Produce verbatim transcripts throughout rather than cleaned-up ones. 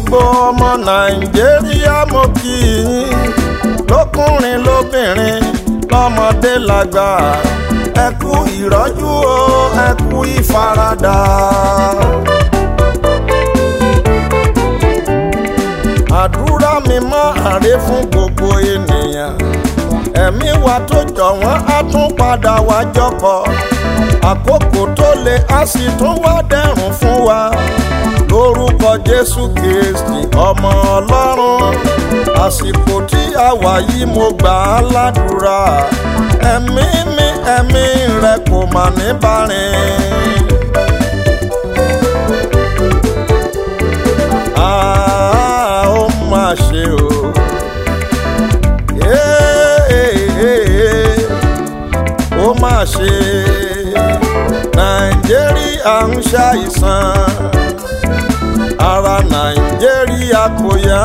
gbogbo ọmọ Nàìjíríà mo kí yín lọ́kùnrin lóbìnrin lọ́mọdé lágbà ẹ kú ìrọ́jú o ẹ kú ìfaradà. àdúrà mi máa rè fún gbogbo ènìyàn ẹ̀mí wa tó jọ wọ́n á tún padà wá jọkọ̀ àkókò tó le á sì tún wá dẹ̀rùn fún wa lórúkọ Jésù Kristi ọmọ Ọlọ́run àsìkò tí a wà yìí mo gbà á ládùúrà ẹ̀mí mi ẹ̀mí rẹ kò mà ní bárìn. Ah, ó mà ṣe o. Ó mà ṣe Nàìjíríà ń ṣàìsàn ara Nàìjíríà kò yá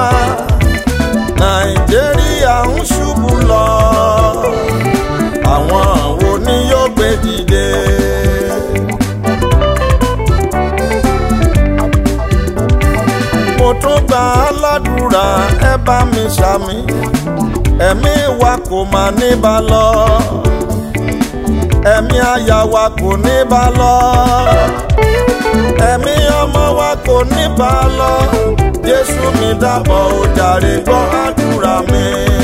Nàìjíríà ń ṣubú lọ àwọn wo ni yóò gbé dìde. mo tún gbà á ládùúrà ẹ bá mi ṣàmì ẹ̀mí wa kò mà ní bá lọ ẹ̀mí aya wa kò ní bá lọ ẹ̀mí ọmọ wa kò ní bá lọ Jésù mi dábọ̀ ó jàre gbọ́ àdúrà mi.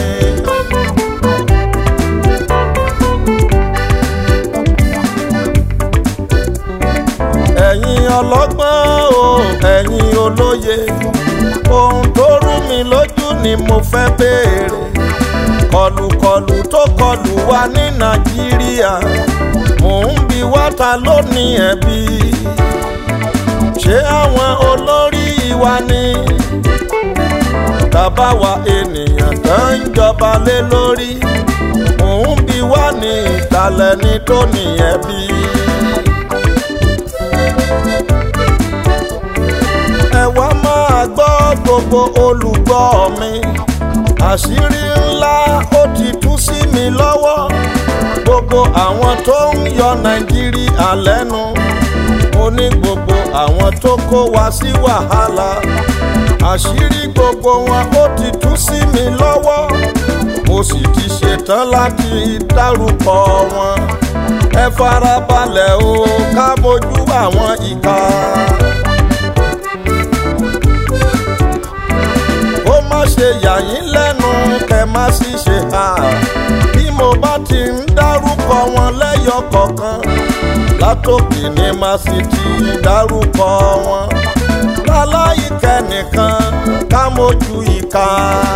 ẹ̀yin ọlọ́gbọ́n o ẹ̀yin olóye ohun tó rú mi lójú ni mo fẹ́ béèrè kọlùkọlù tó kọlù wa ní Nàìjíríà mò ń bi wá ta ló ní ẹ̀bi ṣé àwọn olórí wa ni tàbá wa ènìyàn tó ń jọba lé lórí mò ń bi wá ní ìtàlẹ̀ ní tó ní ẹ̀bi. ẹ wá máa gbọ́ gbogbo olùgbọ́ mi àṣírí ńlá ó ti tú sí mi lọ́wọ́ gbogbo àwọn tó ń yọ Nàìjíríà lẹ́nu mo ní gbogbo àwọn tó kó wa sí wàhálà àṣírí gbogbo wọn ó ti tú sí mi lọ́wọ́ mo sì ti ṣetán láti dárúkọ wọn ẹ farabalẹ̀ o ká bójú àwọn ìka. ó má ṣe yà yín lẹ́nu kẹ́ má sì ṣe hà bí mo bá ti ń dárúkọ wọn lẹ́yọ kọ̀ọ̀kan látòkè ni má sì ti dárúkọ wọn láláì kẹ́nìkan ká mójú ìka.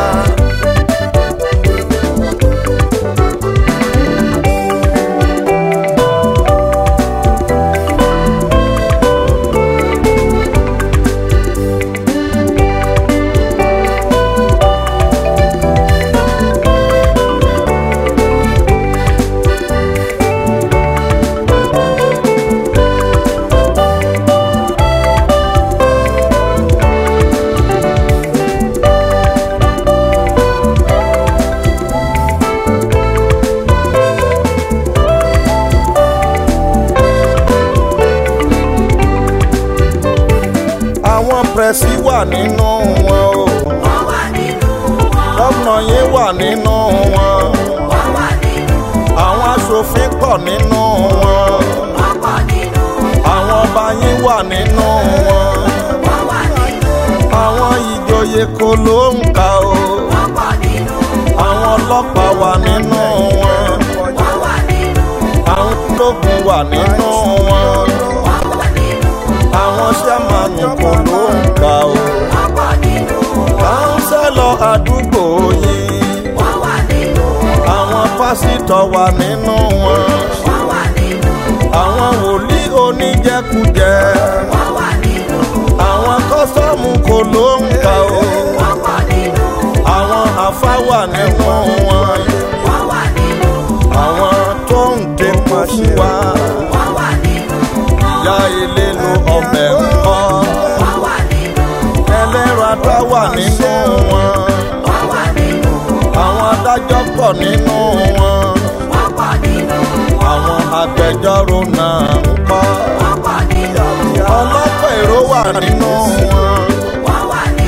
Pẹ̀sì wà nínú wọn o. Wọ́n wà nínú wọn. Gómìnà yín wà nínú wọn. Wọ́n wà nínú wọn. Àwọn aṣòfin pọ̀ nínú wọn. Wọ́n pọ̀ nínú wọn. Àwọn ọba yín wà nínú wọn. Wọ́n wà nínú wọn. Àwọn ìjòyè kò ló ń kà o. Wọ́n pọ̀ nínú wọn. Àwọn ọlọ́pàá wà nínú wọn. Wọ́n wà nínú wọn. Àwọn ológun wà nínú wọn. Wọ́n wà nínú wọn. Àwọn sẹ́mánì kò ló ń kà o. Wọ́n pọ̀ nínú wọn. Káńsẹ́lọ̀ àdúgbò yín. Wọ́n wà nínú wọn. Àwọn pásítọ̀ wà nínú wọn. Wọ́n wà nínú wọn. Àwọn wòlíì oníjẹkújẹ. Wọ́n wà nínú wọn. Àwọn kọ́sọ́ọ̀mù kò ló ń kà o. Wọ́n pọ̀ nínú wọn. Àwọn àfáà wà nínú wọn. Wọ́n wà nínú wọn. Àwọn tó ń tepo fún wa. Wọ́n wà nínú wọn. Ìyá ilé nu ọbẹ̀ ńkọ́. Wọ́n wà nínú wọn. Ẹlẹ́rọ ata wà nínú wọn. Wọ́n wà nínú wọn. Àwọn adájọ́ pọ̀ nínú wọn. Wọ́n pọ̀ nínú wọn. Àwọn agbẹjọ́rò náà ńkọ́. Wọ́n pọ̀ nínú wọn. Ọlọ́pàá èrò wà nínú wọn. Wọ́n wà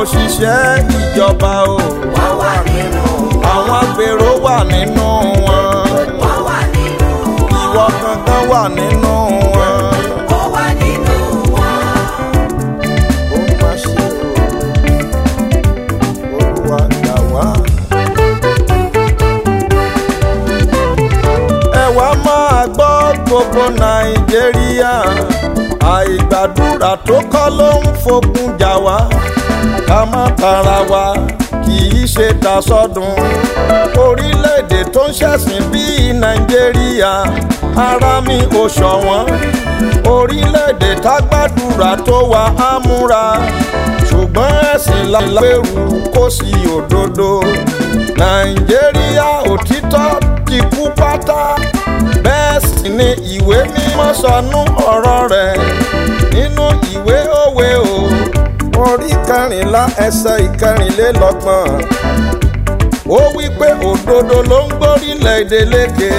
òṣìṣẹ́ ìjọba o wọ́n wà nínú wọn. àwọn agbèrò wà nínú wọn wọ́n wà nínú wọn. ìwọ gangan wà nínú wọn. ó wà nínú wọn. ó má ṣe o Olúwa gbà wá. ẹ wá máa gbọ́ gbogbo Nàìjíríà àìgbàdúrà tó kọ́ ló ń fogun jà wá ká má tara wa kì í ṣe tasọ́dún orílẹ̀-èdè tó ń ṣẹ̀sìn bíi Nàìjíríà ara mi ò ṣọ̀wọ́n orílẹ̀-èdè tágbàdúrà tó wà á múra ṣùgbọ́n ẹ̀sìn lágbèrú kò sí òdodo Nàìjíríà òtítọ́ ti kú pátá bẹ́ẹ̀ sì ni ìwé mímọ́ sọnú ọ̀rọ̀ rẹ̀ nínú ìwé òwe o orí kẹrìnlá ẹsẹ̀ ìkẹrìnlélọ́gbọ̀n ó wí pé òdodo ló ń gbórílẹ̀-èdè lékè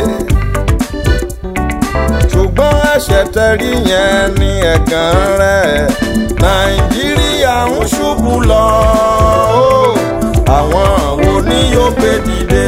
ṣùgbọ́n ẹ̀ṣẹ̀ tẹ̀rí yẹn ni ẹ̀gàn rẹ̀ Nàìjíríà ń ṣubú lọ o àwọn wo ni yóò gbé dìde.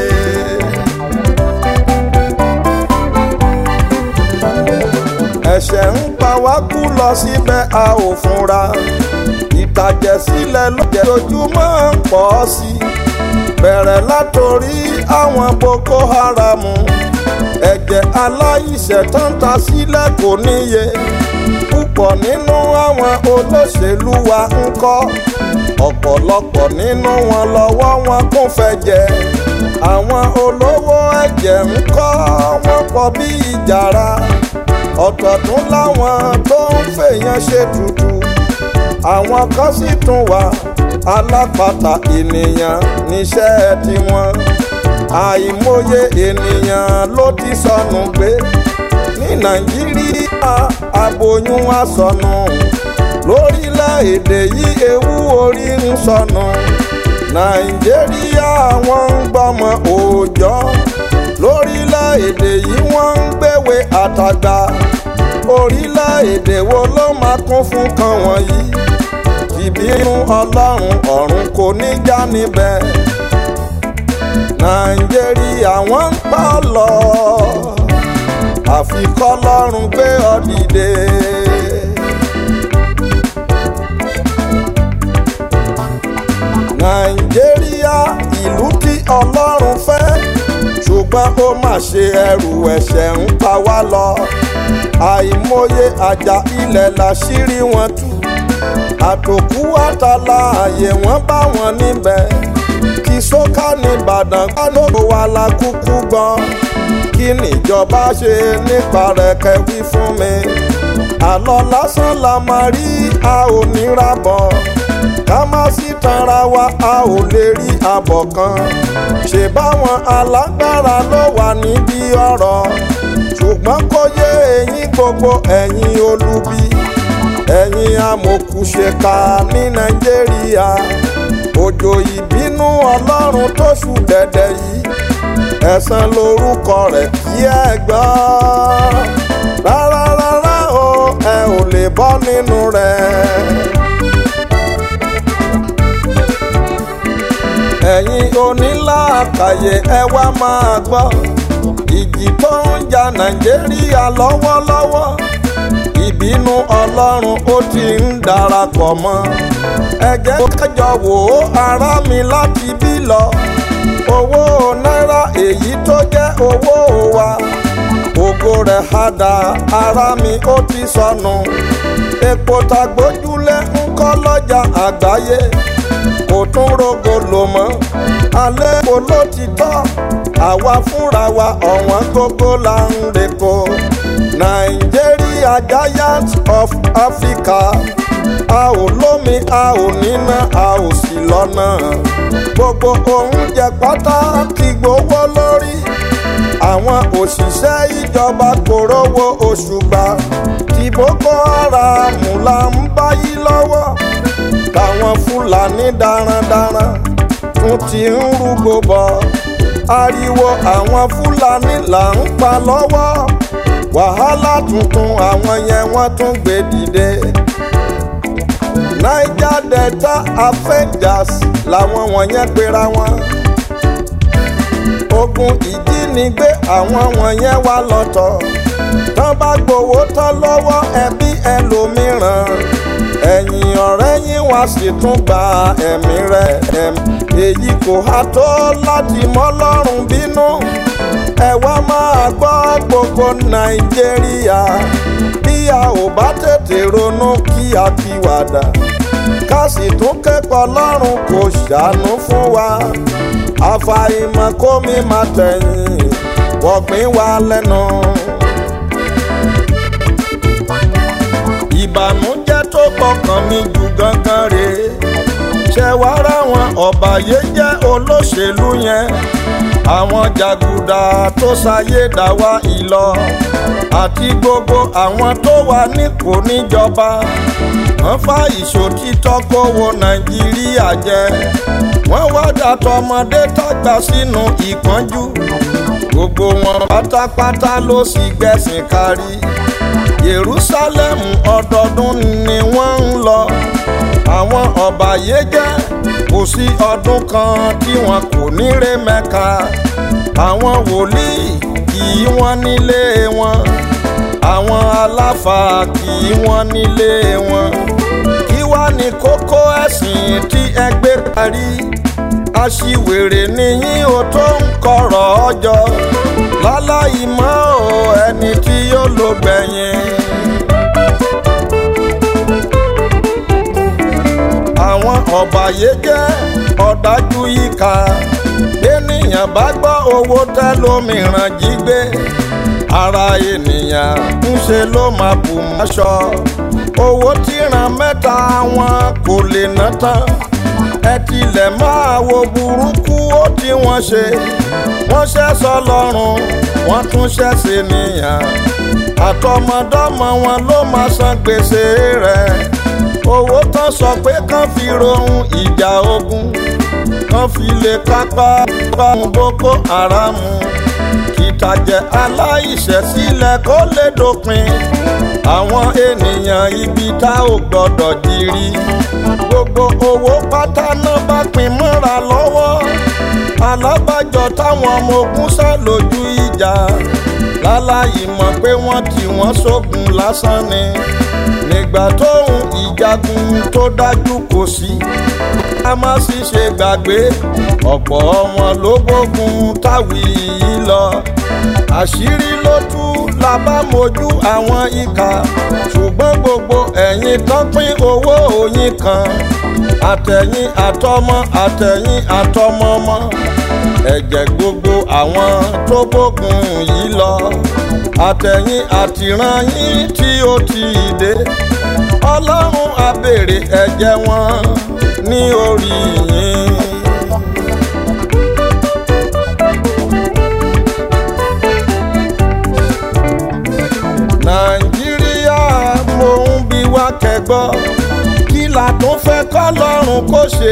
ẹ̀ṣẹ̀ ń pa wá kú lọ síbẹ̀ a ò fúnra ìtàjẹ̀sílẹ̀ lójoojúmọ́ ń pọ̀ sí i bẹ̀rẹ̀ látòrí àwọn Boko Haram ẹ̀jẹ̀ aláìṣẹ̀ tó ń ta sílẹ̀ kò níye púpọ̀ nínú àwọn olóṣèlú wa ń kọ́ ọ̀pọ̀lọpọ̀ nínú wọn lọ́wọ́ wọn kún fẹ̀jẹ̀ àwọn olówó ẹ̀jẹ̀ ń kọ́ wọn pọ̀ bí ìjàrá ọ̀tọ̀ tún láwọn tó ń fèèyàn ṣe tutù àwọn kan sì tún wà alápatà ènìyàn níṣẹ́ tiwọn àìmọye ènìyàn ló ti sọnù gbé ní Nàìjíríà aboyún á sọnù lórílẹ̀-èdè yìí ewu orí ń sọnù Nàìjíríà wọ́n ń gbọ́mọ òòjọ́ lórílẹ̀-èdè yìí wọ́n ń gbéwé àtàgbà orílẹ̀-èdè wo ló máa kún fún kan wọ̀nyí ìbínú Ọlọ́run ọ̀run kò ní já níbẹ̀ Nàìjíríà wọ́n ń pa lọ àfi k'Ọlọ́run gbé ọ dìde. Nàìjíríà ìlú tí Ọlọ́run fẹ́ ṣùgbọ́n ó mà ṣe ẹrù ẹ̀ṣẹ̀ ń pa wá lọ àìmọye àjà ilẹ̀ láṣìírí wọn tú àtòkú àtàlàyé wọn bá wọn níbẹ̀ kí sókà ní Ìbàdàn kánò wà lákúkú gbọ́n kí níjọba ṣe nípa rẹ̀ kẹ́wí fún mi àlọ́ lásán la máa rí a ò ní ra bọ̀ ká má sì tanra wa a ò lè rí àbọ̀ kan ṣe báwọn alágbára ló wà níbi ọ̀rọ̀ ṣùgbọ́n kò yé ẹ̀yin gbogbo ẹ̀yin olubi ẹ̀yin amòkùṣèkà ní Nàìjíríà òjò ìbínú Ọlọ́run tó ṣú dẹ̀dẹ̀ yìí ẹ̀san lórúkọ rẹ̀ kí ẹ gbọ́ rárá rárá o ẹ ò lè bọ́ nínú rẹ̀. ẹ̀yin onílàákàyè ẹ wá máa gbọ́ ìjì tó ń jà Nàìjíríà lọ́wọ́lọ́wọ́ ìbínú Ọlọ́run ó ti ń darapọ̀ mọ́ ẹ jẹ́ kájọ wò ó ará mi láti bí lọ owó náírà èyí tó jẹ́ owó wa ògo rẹ̀ hádà ará mi ó ti sọnù epo tàgbójúlé ń kọ́ lọ́jà àgbáyé kò tún rogo lò mọ́ alẹ́ kò ló ti tọ́ àwa fúnra wa ọ̀wọ́n gógó là ń repo Nàìjíríà giant of Africa a ò lómi a ò níná a ò sì lọ́nà gbogbo oúnjẹ pátá ti gbówó lórí àwọn òṣìṣẹ́ ìjọba kò rówó oṣù gbà tí Boko Haram là ń báyìí lọ́wọ́ táwọn Fúlàní darandaran tún ti ń rúgbó bọ̀ ariwo àwọn Fúlàní là ń pa lọ́wọ́ wàhálà tuntun àwọn yẹn wọ́n tún gbé dìde Niger Delta Avengers làwọn wọ̀nyẹn pera wọn. Ogun ìjínigbé àwọn wọ̀nyẹn wà lọ́tọ̀. Tán bá gbowó tán lọ́wọ́ ẹbí ẹlòmíràn. Ẹ̀yìn ọ̀rẹ́ yín wá sì tún gba ẹ̀mí rẹ̀. Èyí kò há tó láti mọ́ lọ́rùn bínú. Ẹ wá máa gbọ́ gbogbo Nàìjíríà. Bí a ò bá tètè ronú kí a pìwàdà. Ká sì tún kẹ́kọ̀ọ́ lọ́rùn kò ṣàánú fún wa. Àfàìmọ̀ kó mi máa tẹ̀yìn wọ̀gbìn wa lẹ́nu. Ìbànújẹ́ tó gbọ́kàn mi jù gangan rèé. Ṣé wá ráwọn ọ̀bàyéjẹ́ olóṣèlú yẹn? Àwọn jàgùdà tó ṣayé dá wa ìlọ. Àti gbogbo àwọn tó wà nípò níjọba. Wọ́n fa ìṣòtítọ́ kówó Nàìjíríà jẹ. Wọ́n wá dàtọ̀ ọmọdé tàgbà sínú ìpọ́njú. Gbogbo wọn pátápátá ló sì gbẹ̀sìn kárí. Jerusalem ọdọọdún ni wọ́n ń lọ. Àwọn ọ̀bàyéjẹ́ kò sí ọdún kan tí wọn kò ní ré Mẹ́kà. Àwọn wòlíì kì í wọ́n nílé wọn. Àwọn aláfàá kì í wọ́n nílé wọn. Kí wá ní kókó ẹ̀sìn tí ẹ gbé parí? Aṣiwèrè nìyí o tó ń kọ̀rọ̀ ọjọ́. Láláì mọ̀ ọ́ ẹni tí yóò lò gbẹ̀yìn. Àwọn ọ̀bàyéjẹ́ ọ̀dájú ìkà. Ènìyàn bá gbọ́ owó tẹ́lòmíràn jí gbé. Ara ènìyàn ń ṣe ló máa bù máṣọ. Owó tíran mẹ́ta wọn kò lè ná tán. Ẹ tilẹ̀ máa wo burúkú ó tí wọ́n ṣe. Wọ́n ṣẹ́ sọ́lọ́run wọ́n tún ṣẹ́ sí nìyàn. Àtọmọdọ́mọ wọn ló máa san gbèsè rẹ̀. Owó tán sọ pé kán fi rohun ìjà ogun. Kán fi lè kápá báwọn Boko Haram. Kìtàjẹ̀ aláìṣẹ̀ sílẹ̀ kó lè dópin. Àwọn ènìyàn ibi tá ò gbọ́dọ̀ jírí. Gbogbo owó pátá náà bá pín mọ́ra lọ́wọ́. Alábàjọ táwọn ọmọ ogun sá lójú ìjà. Láláì mọ̀ pé wọ́n tì wọ́n sógun lásán ni. Nígbà tóhun ìjagun tó dájú kò sí. A má sì ṣe gbàgbé ọ̀pọ̀ wọn ló gbógun táwí yìí lọ. Àṣírí ló tú la bá mojú àwọn ìkà. Ṣùgbọ́n gbogbo ẹ̀yin tán pín owó òyìn kan. Àtẹ̀yìn àtọmọ àtẹ̀yìn àtọmọmọ. Ẹ̀jẹ̀ gbogbo àwọn tó gbógun yìí lọ. Àtẹ̀yìn àtìrán yín tí ó ti dé. Ọlọ́run á béèrè ẹ̀jẹ̀ wọn ní orí yín. Nàìjíríà mò ń bi wá kẹ́gbọ́. Kí la tún fẹ́ k'Ọlọ́run kó ṣe?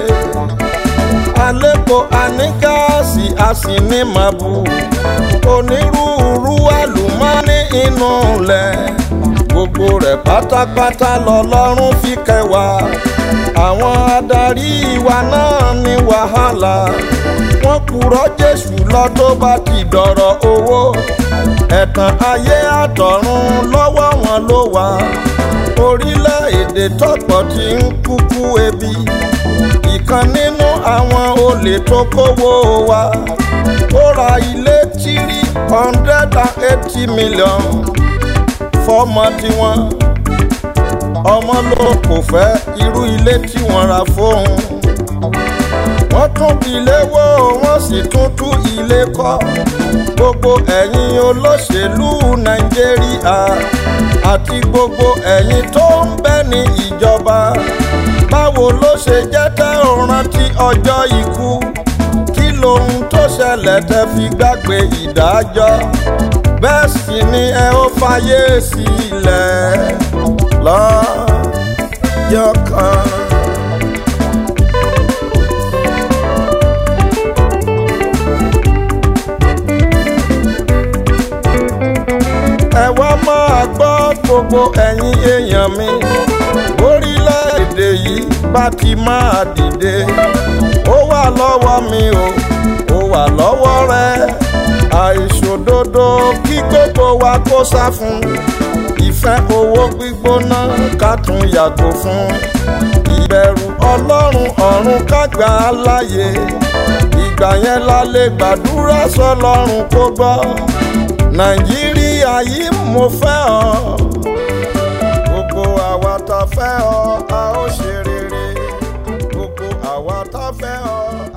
Àlékò àní gáàsì a sì ní màbù. Onírúurú àlùmọ́ọ́nì inú ilẹ̀. Gbogbo rẹ̀ pátápátá lọ́lọ́run fi kẹwà. Àwọn adarí wa náà ní wàhálà. Wọ́n purọ́ Jésù lọ tó bá ti dọ̀rọ̀ owó. Ẹ̀tàn ayé àtọ̀run lọ́wọ́ wọn ló wà. Orílẹ̀-èdè tọ́pọ̀ tí ń kúkú ebi. Ìkan nínú àwọn olè tó kówó wa. Ó ra ilé tírí hundred and eighty million. Fọ́mọ tiwọn. Ọmọ ló kò fẹ́ irú ilé tí wọ́n ra fóun. Wọ́n tún ilé wó wọ́n sì tún tú ilé kọ́. Gbogbo ẹ̀yin olóṣèlú Nàìjíríà àti gbogbo ẹ̀yin tó ń bẹ ní ìjọba. Báwo ló ṣe jẹ́ tẹ́ ò rántí ọjọ́ ikú? Kí lohun tó ṣẹlẹ̀ tẹ́ fi gbàgbé ìdájọ́? Bẹ́ẹ̀ sì ni ẹ ó fàyè sílẹ̀ lọ́jọ́ kan. ẹ wá máa gbọ́ gbogbo ẹ̀yin èèyàn mi. Orílẹ̀-èdè bá ti máa dìde ó wà lọ́wọ́ mi o ó wà lọ́wọ́ rẹ àìṣòdodo kí gbogbo wa kó sá fún ìfẹ́ owó gbígbóná ká tún yàgò fún ìbẹ̀rù ọlọ́run ọ̀run ká gbà á láàyè ìgbà yẹn la lè gbàdúrà sọ́lọ́run kó gbọ́ nàìjíríà yìí mo fẹ́ ọ gbogbo àwa tá fẹ́ ọ a ó ṣe rere gbogbo àwa tá fẹ́ ọ.